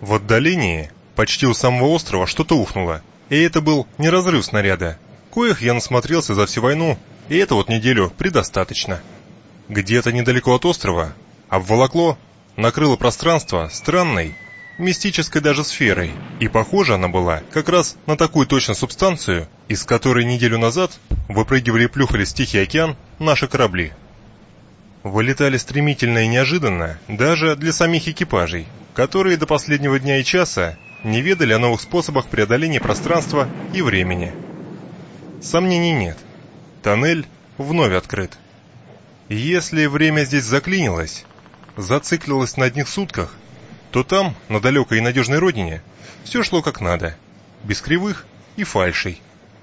В отдалении, почти у самого острова, что-то ухнуло, и это был не разрыв снаряда. Коих я насмотрелся за всю войну, и это вот неделю предостаточно. Где-то недалеко от острова обволокло, накрыло пространство странной, мистической даже сферой, и похожа она была как раз на такую точно субстанцию, из которой неделю назад выпрыгивали и плюхались в Тихий океан наши корабли. Вылетали стремительно и неожиданно даже для самих экипажей, которые до последнего дня и часа не ведали о новых способах преодоления пространства и времени. Сомнений нет. Тоннель вновь открыт. Если время здесь заклинилось, зациклилось на одних сутках, то там, на далекой и надежной родине, все шло как надо, без кривых и фальшей.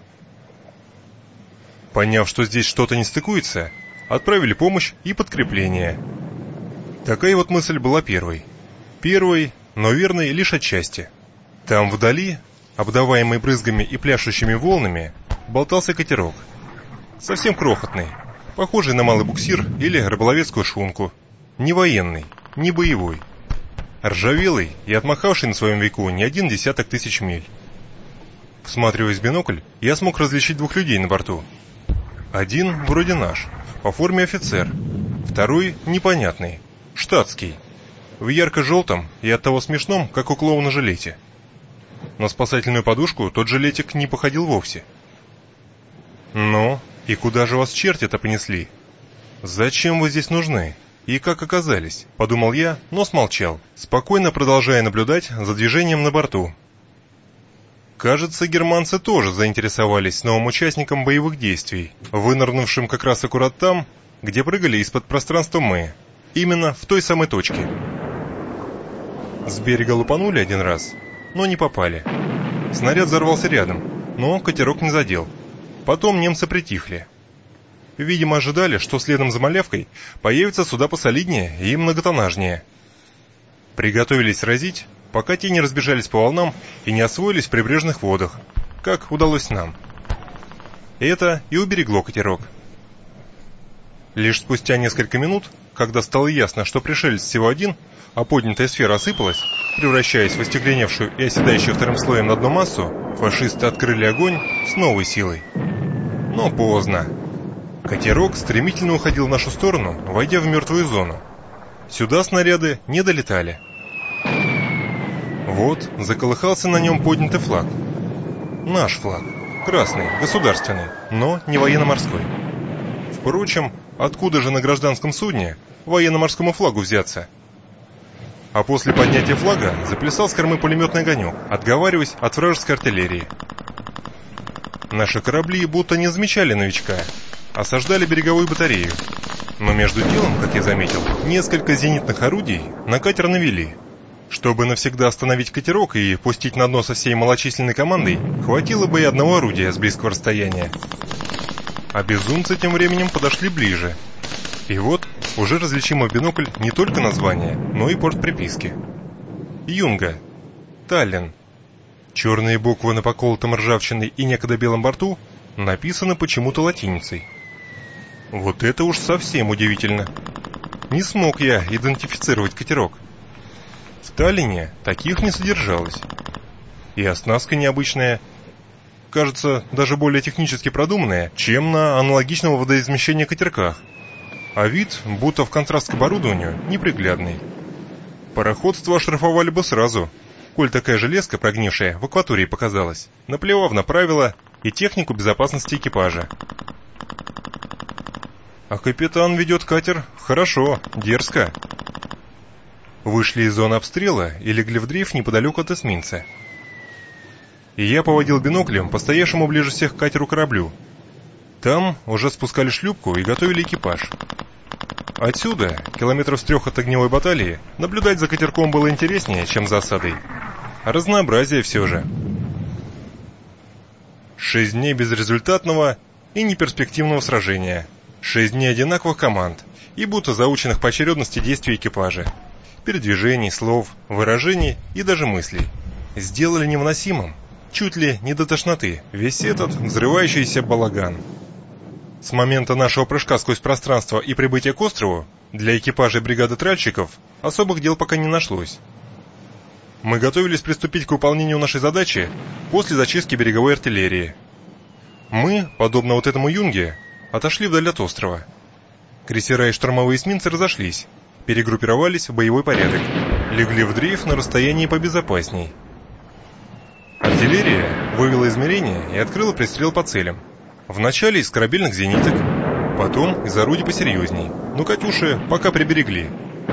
Поняв, что здесь что-то не стыкуется, отправили помощь и подкрепление. Такая вот мысль была первой. Первой, но верной лишь отчасти. Там вдали, обдаваемый брызгами и пляшущими волнами, болтался катерок. Совсем крохотный, похожий на малый буксир или рыболовецкую шхунку. Не военный, не боевой. Ржавелый и отмахавший на своем веку не 10 000 миль. Всматриваясь в бинокль, я смог различить двух людей на борту. Один вроде наш, по форме офицер. Второй непонятный, штатский. В ярко-желтом и оттого смешном, как у клоуна жилете. На спасательную подушку тот жилетик не походил вовсе. «Ну, и куда же вас черти-то понесли? Зачем вы здесь нужны? И как оказались?» — подумал я, но смолчал, спокойно продолжая наблюдать за движением на борту. Кажется, германцы тоже заинтересовались новым участником боевых действий, вынырнувшим как раз аккурат там, где прыгали из-под пространства мы, именно в той самой точке. С берега лупанули один раз, но не попали. Снаряд взорвался рядом, но катерок не задел. Потом немцы притихли. Видимо, ожидали, что следом за малявкой появятся суда посолиднее и многотоннажнее. Приготовились разить, пока те не разбежались по волнам и не освоились в прибрежных водах, как удалось нам. Это и уберегло катерок. Лишь спустя несколько минут, когда стало ясно, что пришелец всего один, а поднятая сфера осыпалась, превращаясь в остекленевшую и оседающую вторым слоем на дно массу, фашисты открыли огонь с новой силой. Но поздно. Катерок стремительно уходил в нашу сторону, войдя в мертвую зону. Сюда снаряды не долетали. Вот заколыхался на нем поднятый флаг. Наш флаг. Красный, государственный, но не военно-морской. Впрочем, откуда же на гражданском судне военно-морскому флагу взяться? А после поднятия флага заплясал с кормы пулеметный огонек, отговариваясь от вражеской артиллерии. Наши корабли будто не замечали новичка, осаждали береговую батарею. Но между делом, как я заметил, несколько зенитных орудий на катер навели. Чтобы навсегда остановить катерок и пустить на дно со всей малочисленной командой, хватило бы и одного орудия с близкого расстояния. А безумцы тем временем подошли ближе. И вот уже различимо в бинокль не только название, но и порт приписки. Юнга. Таллин. Черные буквы на поколотом ржавчиной и некогда белом борту написаны почему-то латиницей. Вот это уж совсем удивительно. Не смог я идентифицировать катерок. В Таллине таких не содержалось. И оснастка необычная, кажется, даже более технически продуманная, чем на аналогичного водоизмещения катерках. А вид, будто в контраст к оборудованию, неприглядный. Пароходство оштрафовали бы сразу, коль такая железка, прогнившая, в акватории показалась, наплевав на правила и технику безопасности экипажа. А капитан ведет катер хорошо, дерзко. Вышли из зоны обстрела и легли в дрейф неподалеку от эсминца. И я поводил биноклем по стоявшему ближе всех к катеру кораблю. Там уже спускали шлюпку и готовили экипаж. Отсюда, километров с 3 от огневой баталии, наблюдать за катерком было интереснее, чем за осадой. Разнообразие все же. 6 дней безрезультатного и неперспективного сражения. 6 дней одинаковых команд и будто заученных по очередности действий экипажа. Передвижений, слов, выражений и даже мыслей. Сделали невыносимым, чуть ли не до тошноты, весь этот взрывающийся балаган. С момента нашего прыжка сквозь пространство и прибытия к острову для экипажа бригады тральщиков особых дел пока не нашлось. Мы готовились приступить к выполнению нашей задачи после зачистки береговой артиллерии. Мы, подобно вот этому юнге, отошли вдаль от острова. Крейсера и штурмовые эсминцы разошлись, перегруппировались в боевой порядок, легли в дрейф на расстоянии побезопасней. Артиллерия вывела измерения и открыла пристрел по целям. Вначале из корабельных зениток, потом из орудий посерьезней, но «Катюши» пока приберегли.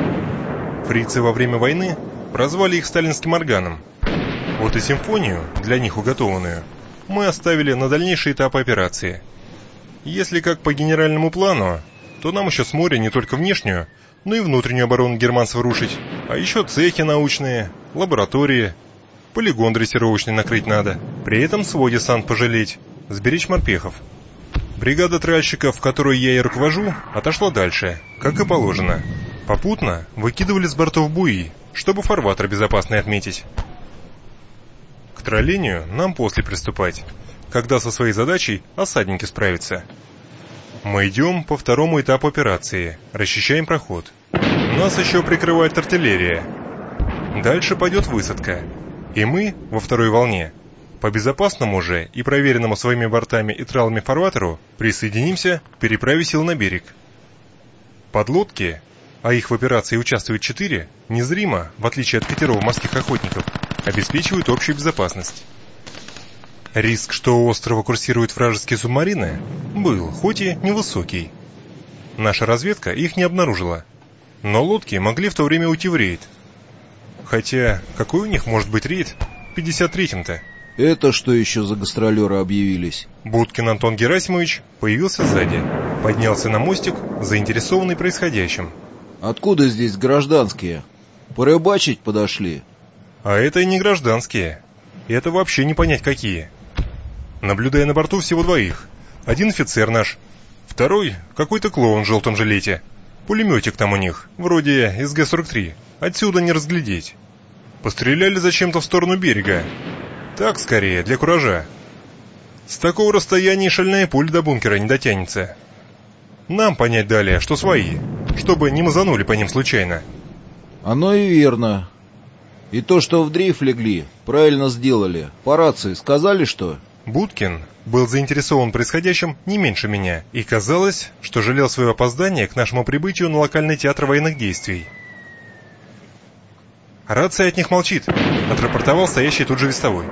Фрицы во время войны прозвали их сталинским органом. Вот и симфонию, для них уготованную, мы оставили на дальнейшие этапы операции. Если как по генеральному плану, то нам еще с моря не только внешнюю, но и внутреннюю оборону германцев рушить, а еще цехи научные, лаборатории, полигон дрессировочный накрыть надо, при этом свой десант пожалеть, сберечь морпехов. Бригада тральщиков, которую я и руковожу, отошла дальше, как и положено. Попутно выкидывали с бортов буи, чтобы фарватер безопасный отметить. К троллению нам после приступать, когда со своей задачей осадники справятся. Мы идем по второму этапу операции, расчищаем проход. Нас еще прикрывает артиллерия. Дальше пойдет высадка, и мы во второй волне по безопасному же и проверенному своими бортами и тралами фарватеру присоединимся к переправе сил на берег. Подлодки, а их в операции участвует 4, незримо, в отличие от катеров морских охотников, обеспечивают общую безопасность. Риск, что у острова курсируют вражеские субмарины, был, хоть и невысокий. Наша разведка их не обнаружила, но лодки могли в то время уйти в рейд. Хотя, какой у них может быть рейд в 53-м-то? Это что еще за гастролеры объявились? Будкин Антон Герасимович появился сзади, поднялся на мостик, заинтересованный происходящим. Откуда здесь гражданские? Порыбачить подошли? А это и не гражданские. Это вообще не понять какие. Наблюдая на борту всего 2. Один офицер наш, второй какой-то клоун в желтом жилете. Пулеметик там у них, вроде СГ-43. Отсюда не разглядеть. Постреляли зачем-то в сторону берега. Так скорее, для куража. С такого расстояния шальная пуля до бункера не дотянется. Нам понять дали, что свои, чтобы не мазанули по ним случайно. Оно и верно. И то, что в дрейф легли, правильно сделали. По рации сказали, что... Будкин был заинтересован происходящим не меньше меня, и казалось, что жалел свое опоздание к нашему прибытию на локальный театр военных действий. «Рация от них молчит», — отрапортовал стоящий тут же вестовой.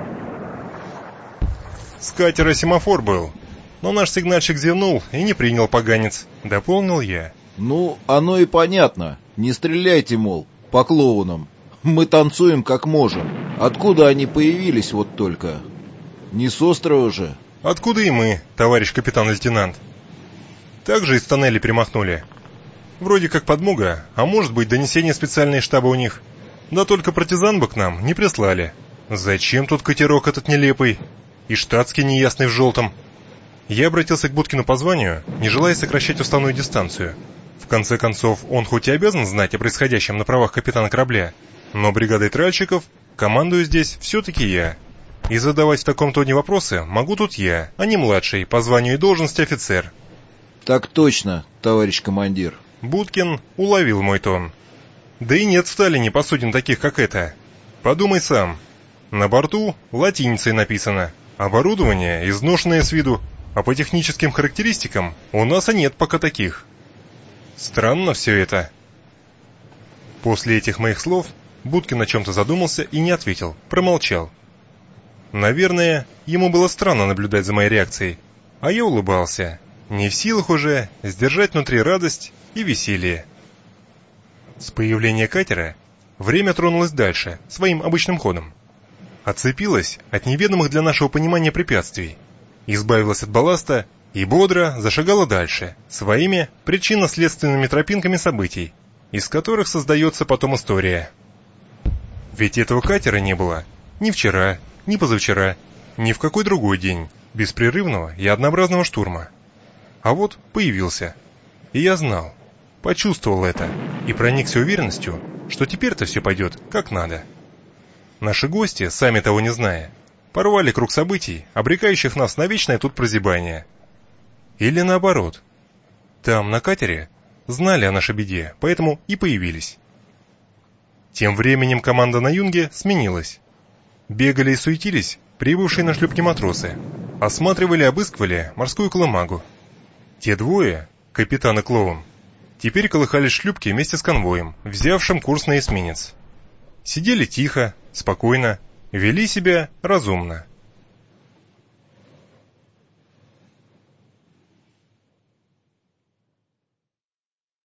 «С катера семафор был, но наш сигнальщик зевнул и не принял поганец», — дополнил я. Ну, оно и понятно. Не стреляйте, мол, по клоунам. Мы танцуем как можем. Откуда они появились вот только? Не с острова же. Откуда и мы, товарищ капитан-лейтенант. Также из тоннеля перемахнули. Вроде как подмога, а может быть донесение специальные штаба у них. Да только партизан бы к нам не прислали. Зачем тут катерок этот нелепый? И штатский неясный в желтом. Я обратился к Будкину по званию, не желая сокращать уставную дистанцию. В конце концов, он хоть и обязан знать о происходящем на правах капитана корабля, но бригадой тральщиков командую здесь все-таки я. И задавать в таком тоне вопросы могу тут я, а не младший по званию и должности офицер. Так точно, товарищ командир. Будкин уловил мой тон. Да и нет в Сталине посудин таких, как это. Подумай сам. На борту латиницей написано. Оборудование изношенное с виду, а по техническим характеристикам у нас и нет пока таких. Странно все это. После этих моих слов Будкин о чем-то задумался и не ответил, промолчал. Наверное, ему было странно наблюдать за моей реакцией, а я улыбался, не в силах уже сдержать внутри радость и веселье. С появления катера время тронулось дальше, своим обычным ходом. Отцепилась от неведомых для нашего понимания препятствий, избавилась от балласта и бодро зашагала дальше, своими причинно-следственными тропинками событий, из которых создается потом история. Ведь этого катера не было ни вчера, ни позавчера, ни в какой другой день беспрерывного и однообразного штурма. А вот появился. И я знал, почувствовал это и проникся уверенностью, что теперь-то все пойдет как надо. Наши гости, сами того не зная, порвали круг событий, обрекающих нас на вечное тут прозябание. Или наоборот. Там, на катере, знали о нашей беде, поэтому и появились. Тем временем команда на юнге сменилась. Бегали и суетились прибывшие на шлюпке матросы. Осматривали и обыскивали морскую колымагу. Те двое, капитан и клоун, теперь колыхались в шлюпке вместе с конвоем, взявшим курс на эсминец. Сидели тихо, спокойно, вели себя разумно.